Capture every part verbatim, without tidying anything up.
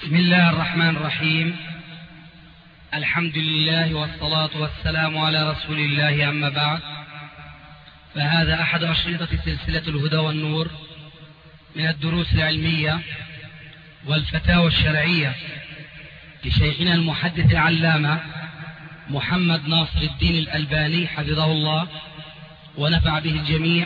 بسم الله الرحمن الرحيم. الحمد لله والصلاة والسلام على رسول الله، أما بعد، فهذا أحد أشرطة سلسلة الهدى والنور من الدروس العلمية والفتاوى الشرعية لشيخنا المحدث العلامة محمد ناصر الدين الألباني حفظه الله ونفع به الجميع.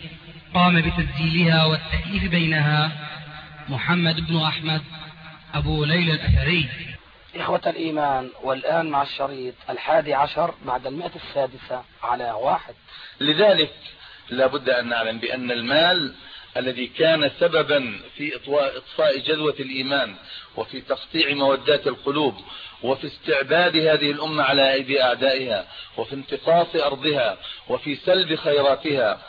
قام بتسجيلها والتأليف بينها محمد بن أحمد أبو ليلى الأثري. إخوة الإيمان، والآن مع الشريط الحادي عشر بعد المئة السادسة على واحد. لذلك لا بد أن نعلم بأن المال الذي كان سببا في إطفاء جذوة الإيمان وفي تقطيع مودات القلوب وفي استعباد هذه الأمة على أيدي أعدائها وفي انتقاص أرضها وفي سلب خيراتها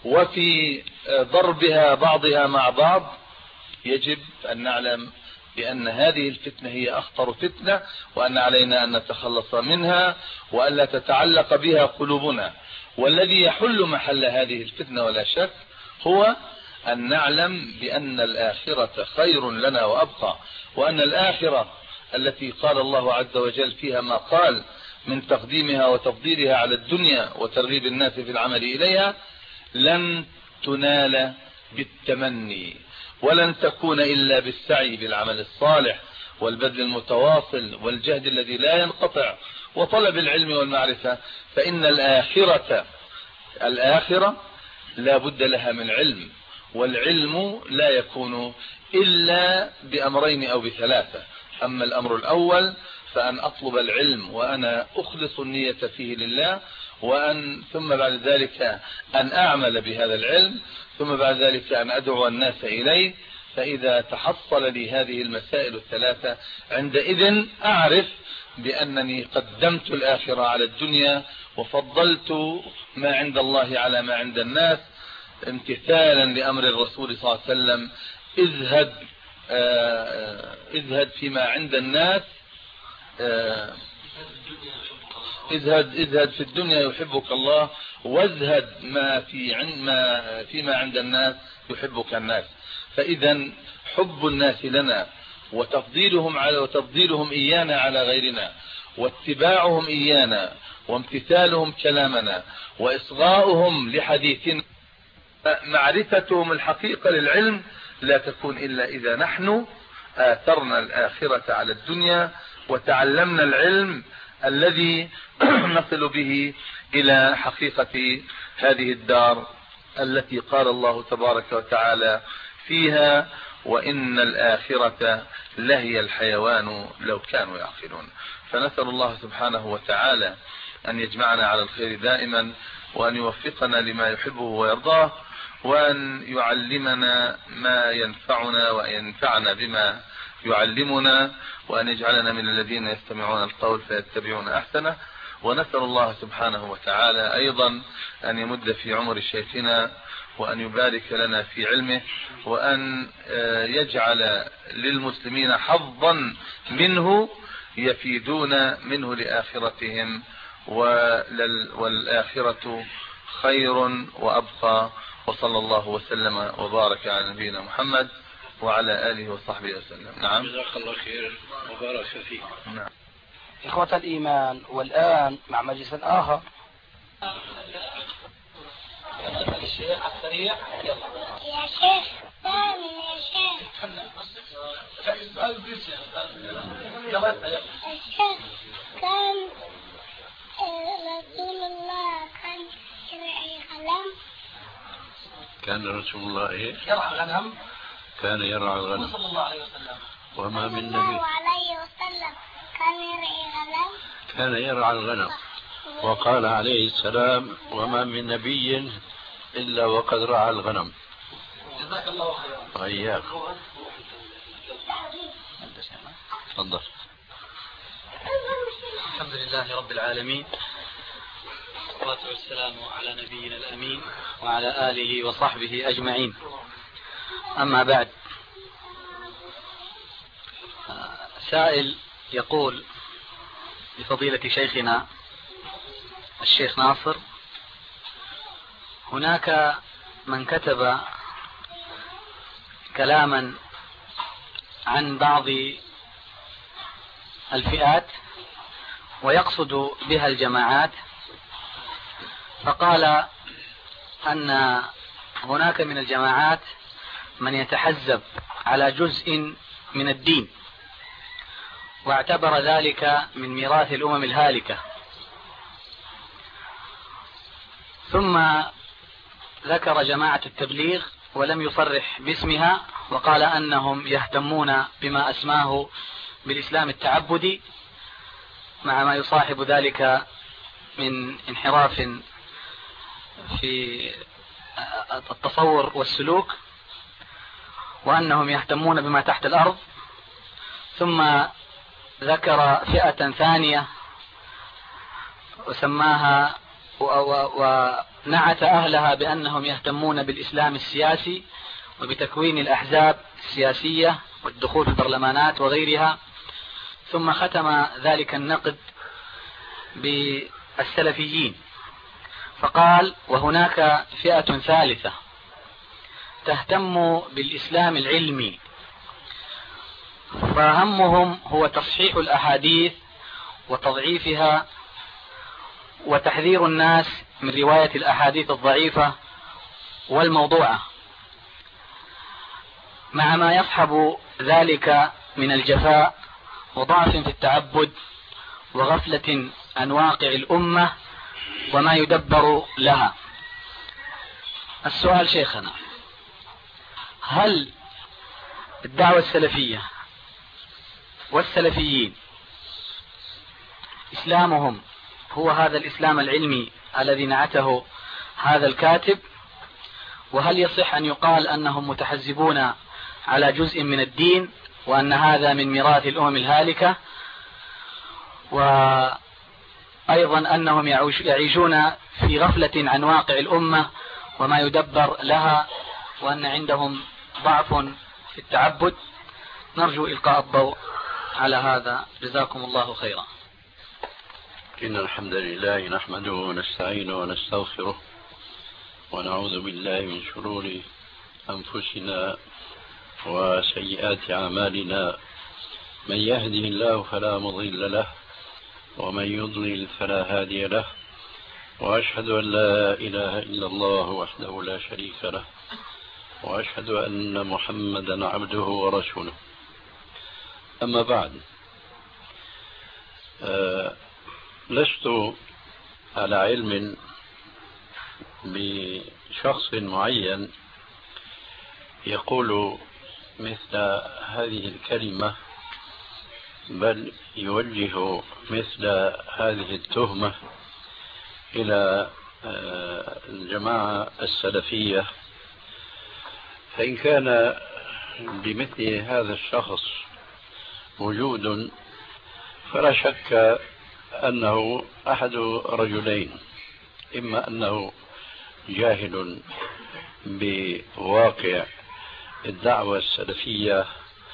وفي ضربها بعضها مع بعض، يجب أن نعلم بأن هذه الفتنة هي أخطر فتنة، وأن علينا أن نتخلص منها وألا تتعلق بها قلوبنا. والذي يحل محل هذه الفتنة ولا شك هو أن نعلم بأن الآخرة خير لنا وأبقى، وأن الآخرة التي قال الله عز وجل فيها ما قال من تقديمها وتفضيلها على الدنيا وترغيب الناس في العمل إليها لن تنال بالتمني، ولن تكون إلا بالسعي بالعمل الصالح والبذل المتواصل والجهد الذي لا ينقطع وطلب العلم والمعرفة. فإن الآخرة الآخرة لا بد لها من علم، والعلم لا يكون إلا بأمرين أو بثلاثة. أما الأمر الأول فأن أطلب العلم وأنا أخلص النية فيه لله، وأن ثم بعد ذلك أن أعمل بهذا العلم، ثم بعد ذلك أن أدعو الناس إليه. فإذا تحصل لي هذه المسائل الثلاثة عندئذ أعرف بأنني قدمت الآخرة على الدنيا وفضلت ما عند الله على ما عند الناس، امتثالا لأمر الرسول صلى الله عليه وسلم: اذهب آه اذهب فيما عند الناس، آه اذهب اذهب في الدنيا يحبك الله، وازهد ما في عند ما فيما عند الناس يحبك الناس. فإذا حب الناس لنا وتفضيلهم على وتفضيلهم إيانا على غيرنا واتباعهم إيانا وامتثالهم كلامنا وإصغاؤهم لحديثنا، معرفتهم الحقيقة للعلم لا تكون إلا إذا نحن آثرنا الآخرة على الدنيا وتعلمنا العلم الذي نصل به إلى حقيقة هذه الدار التي قال الله تبارك وتعالى فيها: وإن الآخرة لهي الحيوان لو كانوا يعقلون. فنسأل الله سبحانه وتعالى أن يجمعنا على الخير دائما، وأن يوفقنا لما يحبه ويرضاه، وأن يعلمنا ما ينفعنا وأن ينفعنا بما يعلمنا، وأن يجعلنا من الذين يستمعون القول فيتبعون أحسنه. ونسأل الله سبحانه وتعالى أيضا أن يمد في عمر شيخنا، وأن يبارك لنا في علمه، وأن يجعل للمسلمين حظا منه يفيدون منه لآخرتهم، والآخرة خير وأبقى. وصلى الله وسلم وبارك على نبينا محمد وعلى آله وصحبه وسلم. نعم، جزاك الله خير وبارك فيك. نعم. إخوة الإيمان، والآن مع مجلس آخر. يا شيخ ثاني يا شيخ الشيخ كان رسول الله كان يرعى غنم. كان رسول الله ايه؟ يرعى الغنم. كان يرعى الغنم صلى الله عليه وسلم. وما من صلى الله نبي عليه وسلم كان يرعى غنم. كان يرعى الغنم. وقال عليه السلام: وما من نبي إلا وقد رعى الغنم. جزاك الله خيرا. وإياك. تفضل. الحمد لله رب العالمين، والصلاة والسلام على نبينا الأمين وعلى آله وصحبه أجمعين. أما بعد، سائل يقول لفضيلة شيخنا الشيخ ناصر: هناك من كتب كلاما عن بعض الفئات ويقصد بها الجماعات، فقال أن هناك من الجماعات من يتحزب على جزء من الدين، واعتبر ذلك من ميراث الأمم الهالكة. ثم ذكر جماعة التبليغ ولم يصرح باسمها، وقال أنهم يهتمون بما أسماه بالإسلام التعبدي، مع ما يصاحب ذلك من انحراف في التصور والسلوك، وأنهم يهتمون بما تحت الأرض. ثم ذكر فئة ثانية وسماها ونعت أهلها بأنهم يهتمون بالإسلام السياسي وبتكوين الأحزاب السياسية والدخول في البرلمانات وغيرها. ثم ختم ذلك النقد بالسلفيين، فقال: وهناك فئة ثالثة تهتم بالإسلام العلمي، فهمهم هو تصحيح الأحاديث وتضعيفها وتحذير الناس من رواية الأحاديث الضعيفة والموضوعة، مع ما يصحب ذلك من الجفاء وضعف في التعبد وغفلة عن واقع الأمة وما يدبر لها. السؤال شيخنا: هل الدعوة السلفية والسلفيين إسلامهم هو هذا الإسلام العلمي الذي نعته هذا الكاتب؟ وهل يصح أن يقال أنهم متحزبون على جزء من الدين وأن هذا من ميراث الأمم الهالكة، وأيضا أنهم يعيشون في غفلة عن واقع الأمة وما يدبر لها، وأن عندهم ضعف في التعبد؟ نرجو إلقاء الضوء على هذا، جزاكم الله خيرا. إن الحمد لله نحمده ونستعينه ونستغفره ونعوذ بالله من شرور أنفسنا وسيئات أعمالنا، من يهده الله فلا مضل له ومن يضلل فلا هادي له، وأشهد أن لا إله إلا الله وحده لا شريك له، وأشهد أن محمدا عبده ورسوله. أما بعد، أه لست على علم بشخص معين يقول مثل هذه الكلمة، بل يوجه مثل هذه التهمة إلى الجماعة السلفية. فإن كان لمثل هذا الشخص وجود فلا شك أنه أحد رجلين: إما أنه جاهل بواقع الدعوة السلفية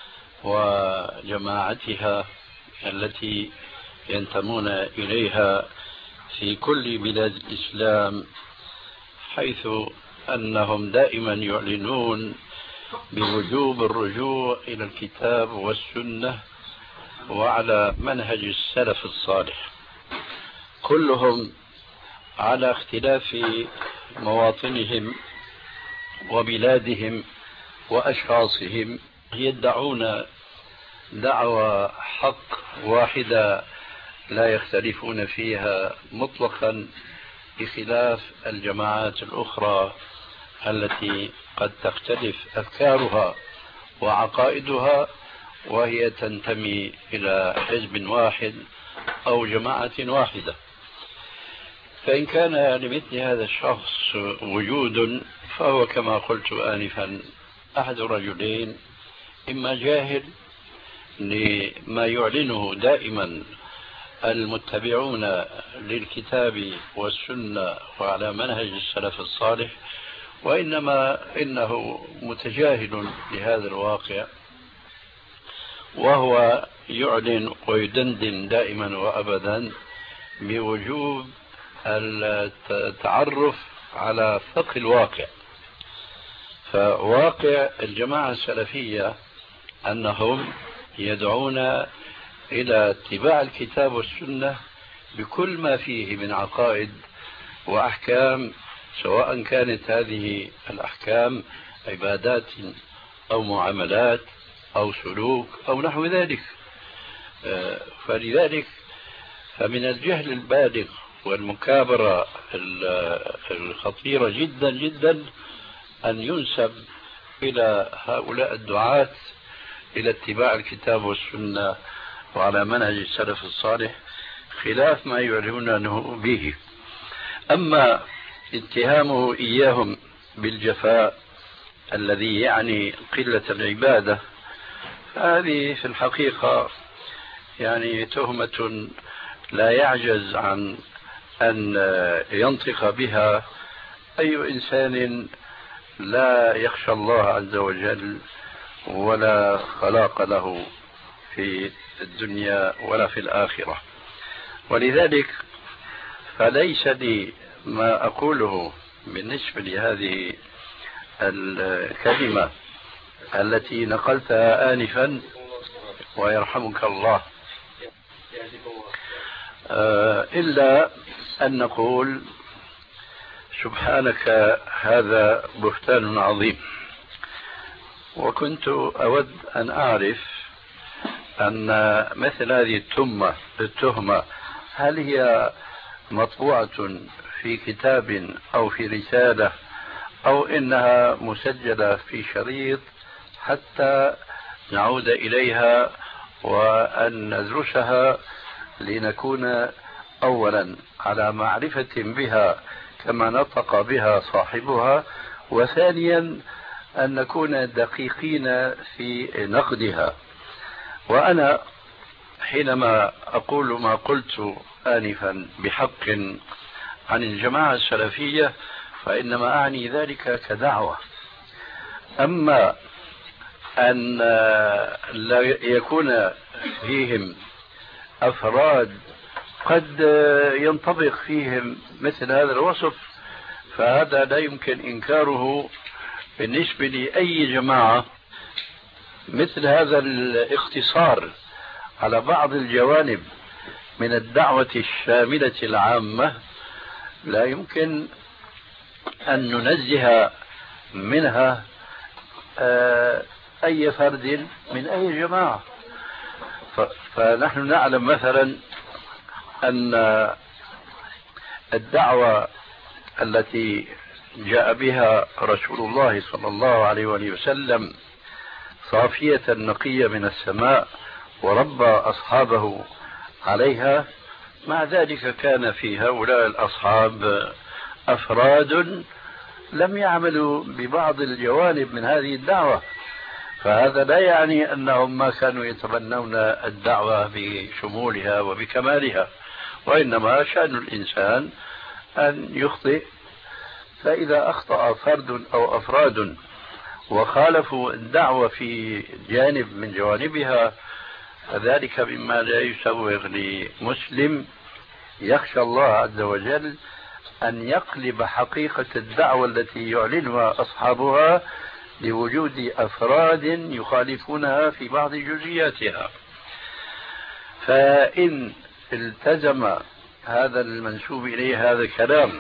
وجماعتها التي ينتمون إليها في كل بلاد الإسلام، حيث أنهم دائما يعلنون بوجوب الرجوع إلى الكتاب والسنة وعلى منهج السلف الصالح، كلهم على اختلاف مواطنهم وبلادهم وأشخاصهم يدعون دعوى حق واحدة لا يختلفون فيها مطلقا، بخلاف الجماعات الأخرى التي قد تختلف أفكارها وعقائدها وهي تنتمي إلى حزب واحد أو جماعة واحدة. فإن كان لمثل هذا الشخص وجود فهو كما قلت آنفا أحد رجلين: إما جاهل لما يعلنه دائما المتبعون للكتاب والسنة وعلى منهج السلف الصالح، وإنما إنه متجاهل لهذا الواقع، وهو يعلن ويدندن دائما وأبدا بوجوب التعرف على فقه الواقع. فواقع الجماعة السلفية أنهم يدعون إلى اتباع الكتاب والسنة بكل ما فيه من عقائد وأحكام، سواء كانت هذه الأحكام عبادات أو معاملات أو سلوك أو نحو ذلك. فلذلك فمن الجهل البالغ والمكابرة الخطيرة جدا جدا أن ينسب إلى هؤلاء الدعاة إلى اتباع الكتاب والسنة وعلى منهج السلف الصالح خلاف ما يعلنونه به. أما اتهامه إياهم بالجفاء الذي يعني قلة العبادة، هذه في الحقيقة يعني تهمة لا يعجز عن أن ينطق بها أي إنسان لا يخشى الله عز وجل ولا خلاق له في الدنيا ولا في الآخرة. ولذلك فليس لي ما أقوله بالنسبة لهذه الكلمة التي نقلتها آنفا ويرحمك الله إلا أن نقول سبحانك هذا بهتان عظيم. وكنت أود أن أعرف أن مثل هذه التهمة التهمة هل هي مطبوعة في كتاب أو في رسالة أو إنها مسجلة في شريط حتى نعود إليها وأن ندرسها لنكون أولا على معرفة بها كما نطق بها صاحبها، وثانيا أن نكون دقيقين في نقدها. وأنا حينما أقول ما قلت آنفا بحق عن الجماعة السلفية فإنما أعني ذلك كدعوة. أما أن لا يكون فيهم أفراد قد ينطبق فيهم مثل هذا الوصف فهذا لا يمكن إنكاره بالنسبة لأي جماعة. مثل هذا الاختصار على بعض الجوانب من الدعوة الشاملة العامة لا يمكن أن ننزه منها أي فرد من أي جماعة. فنحن نعلم مثلا أن الدعوة التي جاء بها رسول الله صلى الله عليه وآله وسلم صافية نقية من السماء وربى أصحابه عليها، مع ذلك كان في هؤلاء الأصحاب أفراد لم يعملوا ببعض الجوانب من هذه الدعوة. فهذا لا يعني أنهم ما كانوا يتبنون الدعوة بشمولها وبكمالها، وإنما شأن الإنسان أن يخطئ. فإذا أخطأ فرد أو أفراد وخالفوا الدعوة في جانب من جوانبها فذلك مما لا يسوغ لمسلم يخشى الله عز وجل أن يقلب حقيقة الدعوة التي يعلنها أصحابها لوجود أفراد يخالفونها في بعض جزئياتها. فإن التزم هذا المنسوب إليه هذا الكلام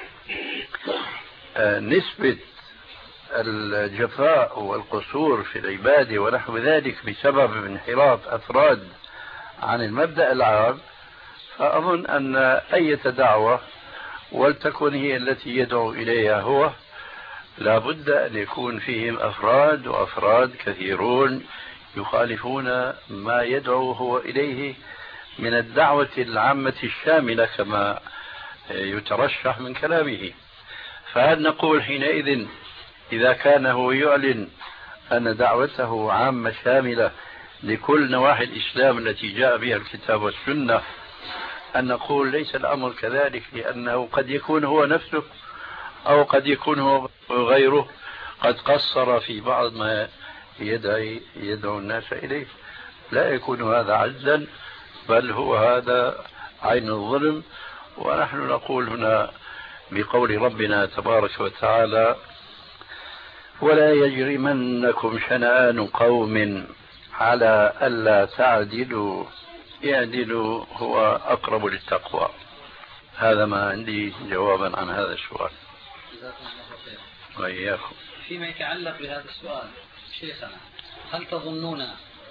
نسبة الجفاء والقصور في العبادة ونحو ذلك بسبب انحراف أفراد عن المبدأ العام، فأظن أن أي دعوة ولتكن هي التي يدعو إليها هو لا بد أن يكون فيهم أفراد وأفراد كثيرون يخالفون ما يدعو هو إليه من الدعوة العامة الشاملة كما يترشح من كلامه. فهل نقول حينئذ إذا كان هو يعلن أن دعوته عامة شاملة لكل نواحي الإسلام التي جاء بها الكتاب والسنة أن نقول ليس الأمر كذلك، لأنه قد يكون هو نفسه أو قد يكون هو غيره قد قصر في بعض ما يدعي يدعو الناس إليه؟ لا يكون هذا عجزا، بل هو هذا عين الظلم. ونحن نقول هنا بقول ربنا تبارك وتعالى: ولا يجرمنكم شنآن قوم على ألا تعدلوا يعدل هو أقرب للتقوى. هذا ما عندي جوابا عن هذا السؤال. جزاكم الله خيرا. وإياكم. فيما يتعلق بهذا السؤال شيخنا، هل تظنون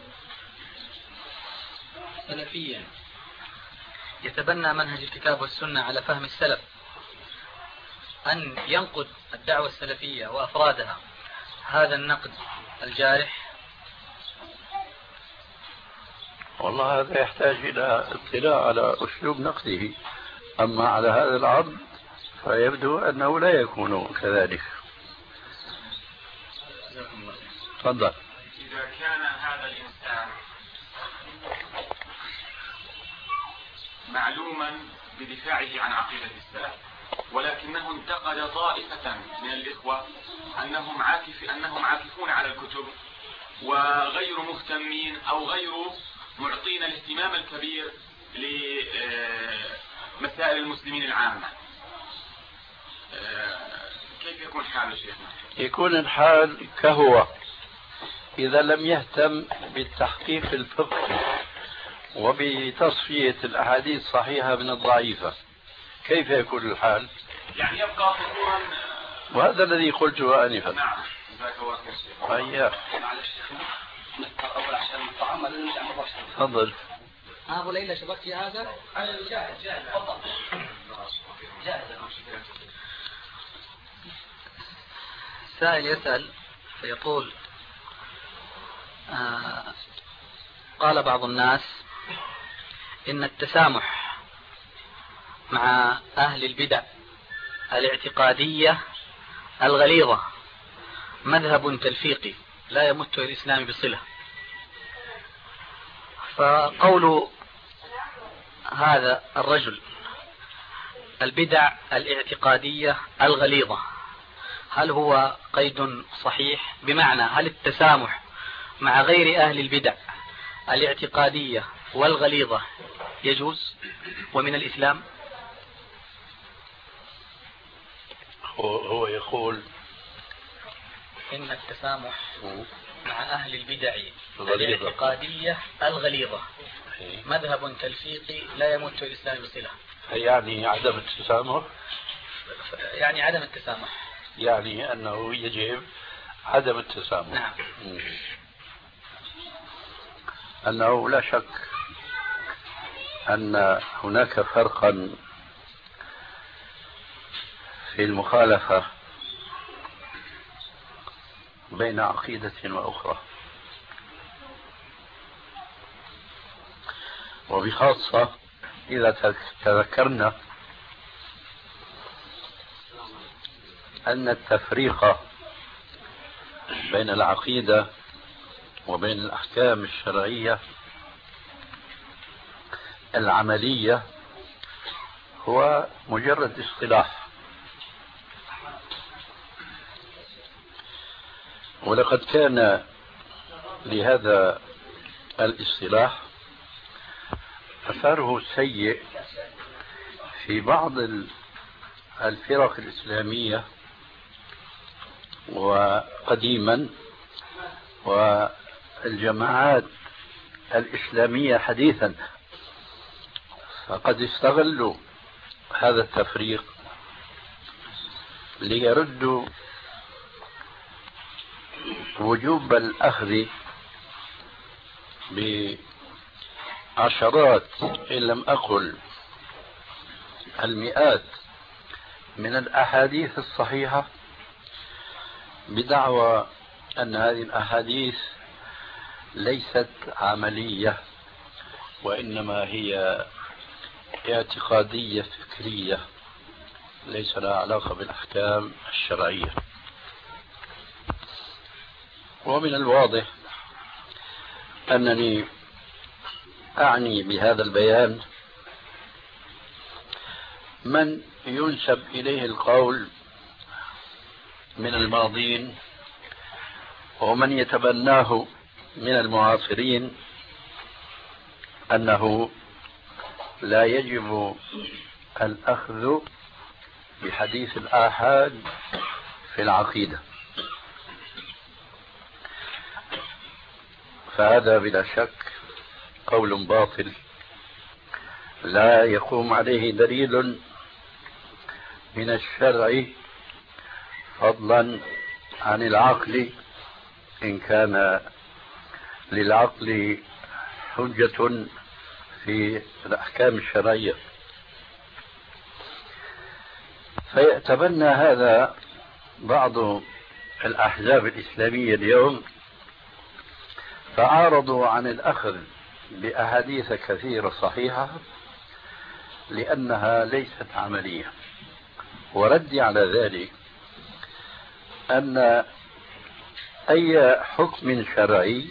سلفيا يتبنى منهج الكتاب والسنة على فهم السلف أن ينقد الدعوة السلفية وأفرادها هذا النقد الجارح؟ والله هذا يحتاج إلى اطلاع على أسلوب نقده، أما على هذا العرض فيبدو أنه لا يكون كذلك. تفضل. إذا كان هذا الإنسان معلوما بدفاعه عن عقيدة السلف، ولكنه انتقد طائفة من الإخوة أنهم عاكف أنهم عاكفون على الكتب وغير مهتمين أو غير معطين الاهتمام الكبير لمسائل المسلمين العامة، كيف يكون حاله شيخنا؟ يكون الحال كهو إذا لم يهتم بالتحقيق الفقهي وبتصفية الأحاديث الصحيحة من الضعيفة، كيف يكون الحال؟ يعني يبقى فطورا. وهذا الذي قلته آنفا. نعم. جزاك الله خير شيخ. أيوه. أول عشان الطعام ولا نرجع مباشرة؟ تفضل. أبو ليلى شبكت في هذا؟ جاهز جاهز تفضل. جاهز. سائل يسأل فيقول آه قال بعض الناس إن التسامح مع أهل البدع الاعتقادية الغليظة مذهب تلفيقي لا يمت الإسلام بصلة، فقول هذا الرجل البدع الاعتقادية الغليظة هل هو قيد صحيح؟ بمعنى هل التسامح مع غير أهل البدع الاعتقادية والغليظة يجوز ومن الإسلام؟ هو يقول إن التسامح مع أهل البدع الاعتقادية الغليظة مذهب تلفيقي لا يمت الإسلام بصلة. يعني عدم التسامح؟ يعني عدم التسامح، يعني أنه يجب عدم التسامح. نعم. أنه لا شك أن هناك فرقا في المخالفة بين عقيدة وأخرى، وبخاصة إذا تذكرنا أن التفريق بين العقيدة وبين الأحكام الشرعية العملية هو مجرد اصطلاح، ولقد كان لهذا الاصطلاح أثره السيء في بعض الفرق الإسلامية وقديما والجماعات الإسلامية حديثا، فقد استغلوا هذا التفريق ليردوا وجوب الأخذ بعشرات إن لم أقل المئات من الأحاديث الصحيحة بدعوى أن هذه الأحاديث ليست عملية وإنما هي اعتقادية فكرية ليس لها علاقة بالأحكام الشرعية. ومن الواضح أنني أعني بهذا البيان من ينسب إليه القول من الماضين ومن يتبناه من المعاصرين أنه لا يجب الأخذ بحديث الآحاد في العقيدة، فهذا بلا شك قول باطل لا يقوم عليه دليل من الشرع فضلا عن العقل إن كان للعقل حجة في الأحكام الشرعية. فيتبنى هذا بعض الأحزاب الإسلامية اليوم، فعارضوا عن الأخذ بأحاديث كثيرة صحيحة لأنها ليست عملية. وردي على ذلك أن أي حكم شرعي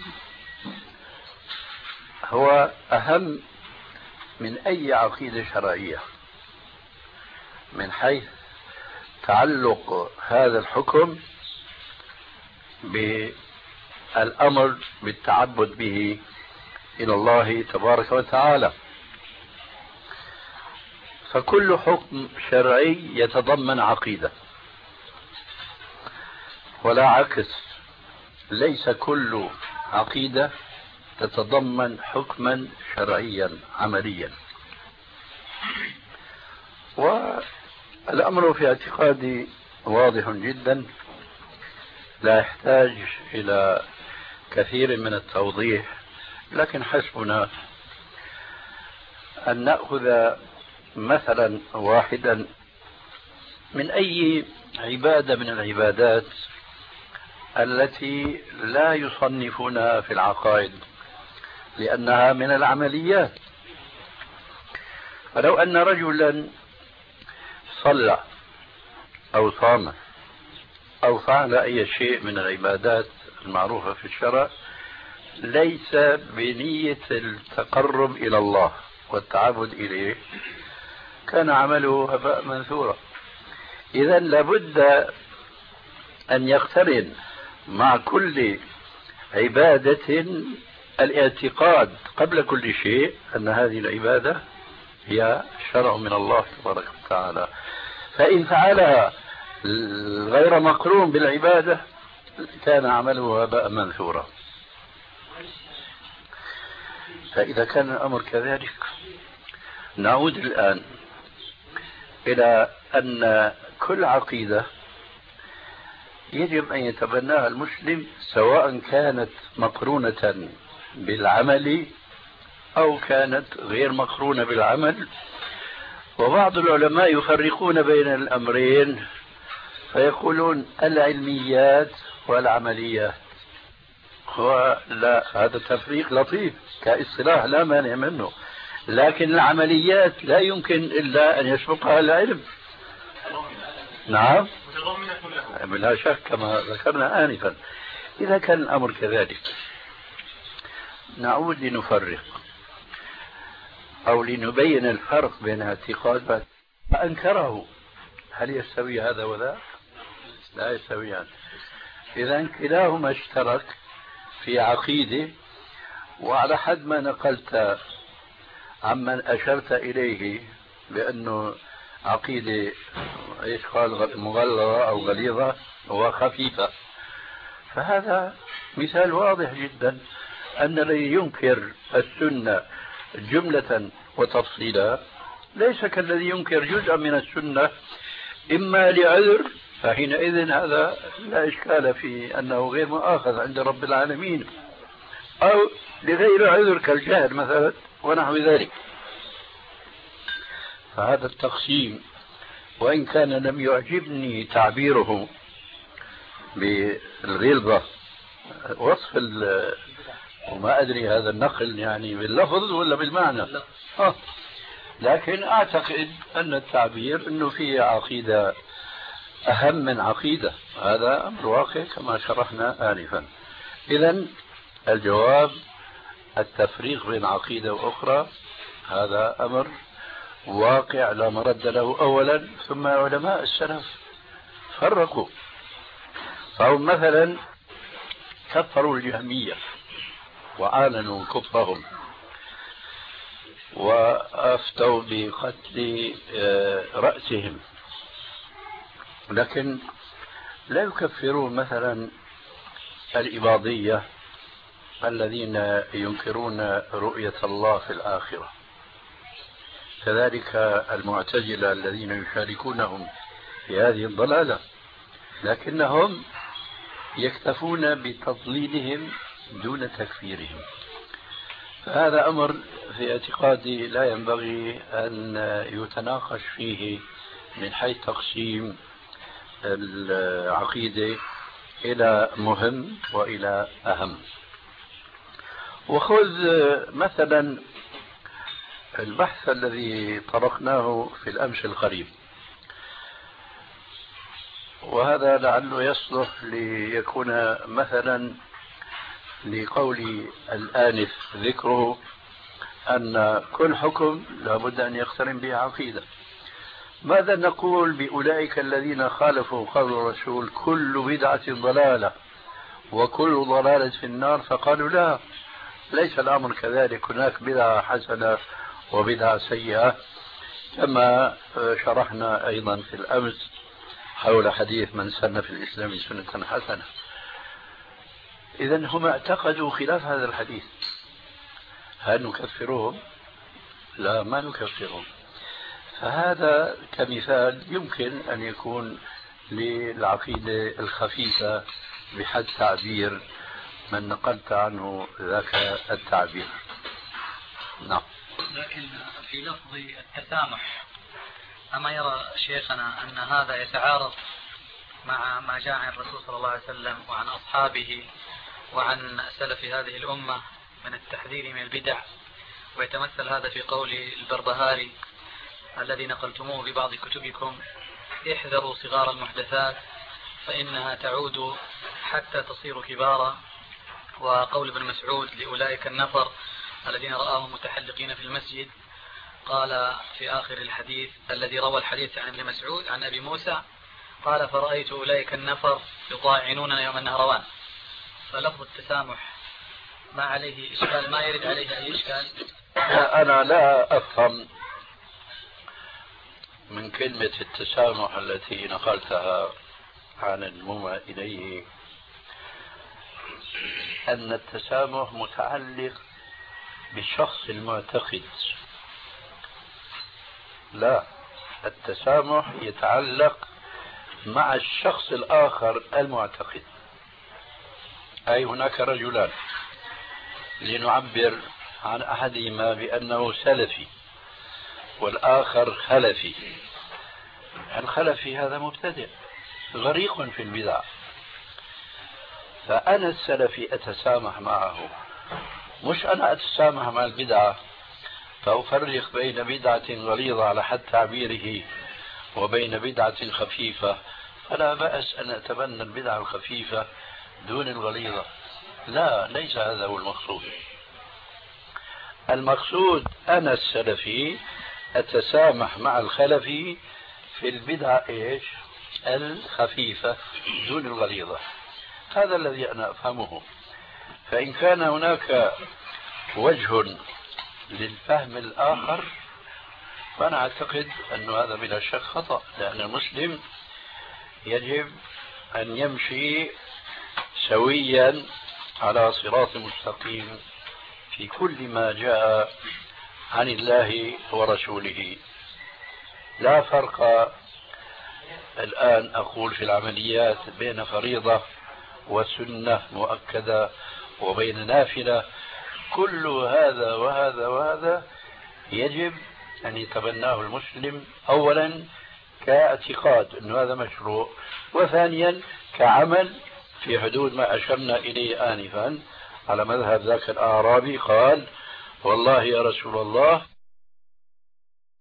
هو أهم من أي عقيدة شرعية من حيث تعلق هذا الحكم بالأمر بالتعبد به إلى الله تبارك وتعالى. فكل حكم شرعي يتضمن عقيدة، ولا عكس، ليس كل عقيدة تتضمن حكما شرعيا عمليا. والأمر في اعتقادي واضح جدا، لا يحتاج إلى كثير من التوضيح، لكن حسبنا أن نأخذ مثلا واحدا من أي عبادة من العبادات التي لا يصنفونها في العقائد لأنها من العمليات. فلو أن رجلا صلى أو صام أو فعل أي شيء من العبادات المعروفة في الشرع ليس بنية التقرب إلى الله والتعبد إليه، كان عمله هباء منثورا. إذن لابد أن يقترن مع كل عبادة الاعتقاد قبل كل شيء أن هذه العبادة هي شرع من الله تبارك وتعالى، فإن فعلها غير مقرون بالعبادة كان عمله هباء منثورا. فإذا كان الأمر كذلك نعود الآن إلى أن كل عقيدة يجب أن يتبناها المسلم سواء كانت مقرونة بالعمل أو كانت غير مقرونة بالعمل. وبعض العلماء يفرقون بين الأمرين فيقولون العلميات والعمليات، ولا هذا التفريق لطيف كاصطلاح لا مانع منه، لكن العمليات لا يمكن إلا أن يسبقها العلم. نعم بلا شك كما ذكرنا آنفا. إذا كان الأمر كذلك نعود لنفرق أو لنبين الفرق بين اعتقاد ما أنكره. هل يستوي هذا وذاك؟ لا يستويان. إذا كلاهما اشترك في عقيدة، وعلى حد ما نقلت عمن أشرت إليه بأنه عقيدة إيش قال مغلظة أو غليظة وخفيفة، فهذا مثال واضح جدا أن الذي ينكر السنة جملة وتفصيلا ليس كالذي ينكر جزءا من السنة إما لعذر، فحينئذ هذا لا إشكال في أنه غير مؤاخذ عند رب العالمين، أو لغير عذر كالجهل مثلا ونحو ذلك. فهذا التقسيم وإن كان لم يعجبني تعبيره بالغلظة وصف وما أدري هذا النقل يعني باللفظ ولا بالمعنى، آه. لكن أعتقد أن التعبير أنه فيه عقيدة أهم من عقيدة، هذا أمر واقع كما شرحنا آنفا. إذن الجواب التفريق بين عقيدة وأخرى هذا أمر واقع لا مرد له أولا، ثم علماء السلف فرقوا، فهم مثلا كفروا الجهمية وأعلنوا كفرهم وأفتوا بقتل رأسهم، لكن لا يكفرون مثلا الإباضية الذين ينكرون رؤية الله في الآخرة. كذلك المعتزلة الذين يشاركونهم في هذه الضلالة، لكنهم يكتفون بتضليلهم دون تكفيرهم. فهذا أمر في اعتقادي لا ينبغي أن يتناقش فيه من حيث تقسيم العقيدة إلى مهم وإلى أهم. وخذ مثلا البحث الذي طرقناه في الأمس القريب، وهذا لعله يصلح ليكون مثلا لقول الآنف ذكره أن كل حكم لابد أن يقترن به عقيدة. ماذا نقول بأولئك الذين خالفوا قول الرسول كل بدعة ضلالة وكل ضلالة في النار؟ فقالوا لا، ليس الأمر كذلك، هناك بدعة حسنة وبدعة سيئة، كما شرحنا أيضا في الأمس حول حديث من سن في الإسلام سنة حسنة. إذن هم اعتقدوا خلاف هذا الحديث، هل نكفرهم؟ لا، ما نكفرهم. فهذا كمثال يمكن أن يكون للعقيدة الخفيفة بحد تعبير من نقلت عنه ذاك التعبير. نعم. لكن في لفظ التسامح، أما يرى شيخنا أن هذا يتعارض مع ما جاء عن الرسول صلى الله عليه وسلم وعن أصحابه وعن سلف هذه الأمة من التحذير من البدع، ويتمثل هذا في قول البربهاري الذي نقلتموه في بعض كتبكم: احذروا صغار المحدثات فإنها تعود حتى تصير كبارا. وقول ابن مسعود لأولئك النفر الذين رآهم متحلقين في المسجد، قال في آخر الحديث الذي روى الحديث عن ابن مسعود عن أبي موسى، قال: فرأيت أولئك النفر يطاعنوننا يوم النهروان. فلفظ التسامح ما عليه إشكال، ما يرد عليه أي إشكال. أنا لا أفهم من كلمة التسامح التي نقلتها عن المومى إليه أن التسامح متعلق بالشخص المعتقد. لا، التسامح يتعلق مع الشخص الآخر المعتقد. أي هناك رجلان لنعبر عن أحدهما بأنه سلفي والآخر خلفي. الخلفي هذا مبتدئ غريق في البدع، فأنا السلفي أتسامح معه، مش أنا أتسامح مع البدعة فأفرق بين بدعة غليظة على حد تعبيره وبين بدعة خفيفة. فلا بأس أن أتبنى البدعة الخفيفة دون الغليظة. لا، ليس هذا هو المقصود. المقصود أنا السلفي أتسامح مع الخلفي في البدعة إيش؟ الخفيفة دون الغليظة. هذا الذي أنا أفهمه. فإن كان هناك وجه للفهم الآخر فأنا أعتقد أن هذا بلا شك خطأ، لأن المسلم يجب أن يمشي سويا على صراط مستقيم في كل ما جاء عن الله ورسوله. لا فرق الآن أقول في العمليات بين فريضة وسنة مؤكدة وبين نافلة. كل هذا وهذا وهذا يجب أن يتبناه المسلم، أولا كاعتقاد أن هذا مشروع، وثانيا كعمل في حدود ما أشرنا إليه آنفا على مذهب ذاك الأعرابي قال: والله يا رسول الله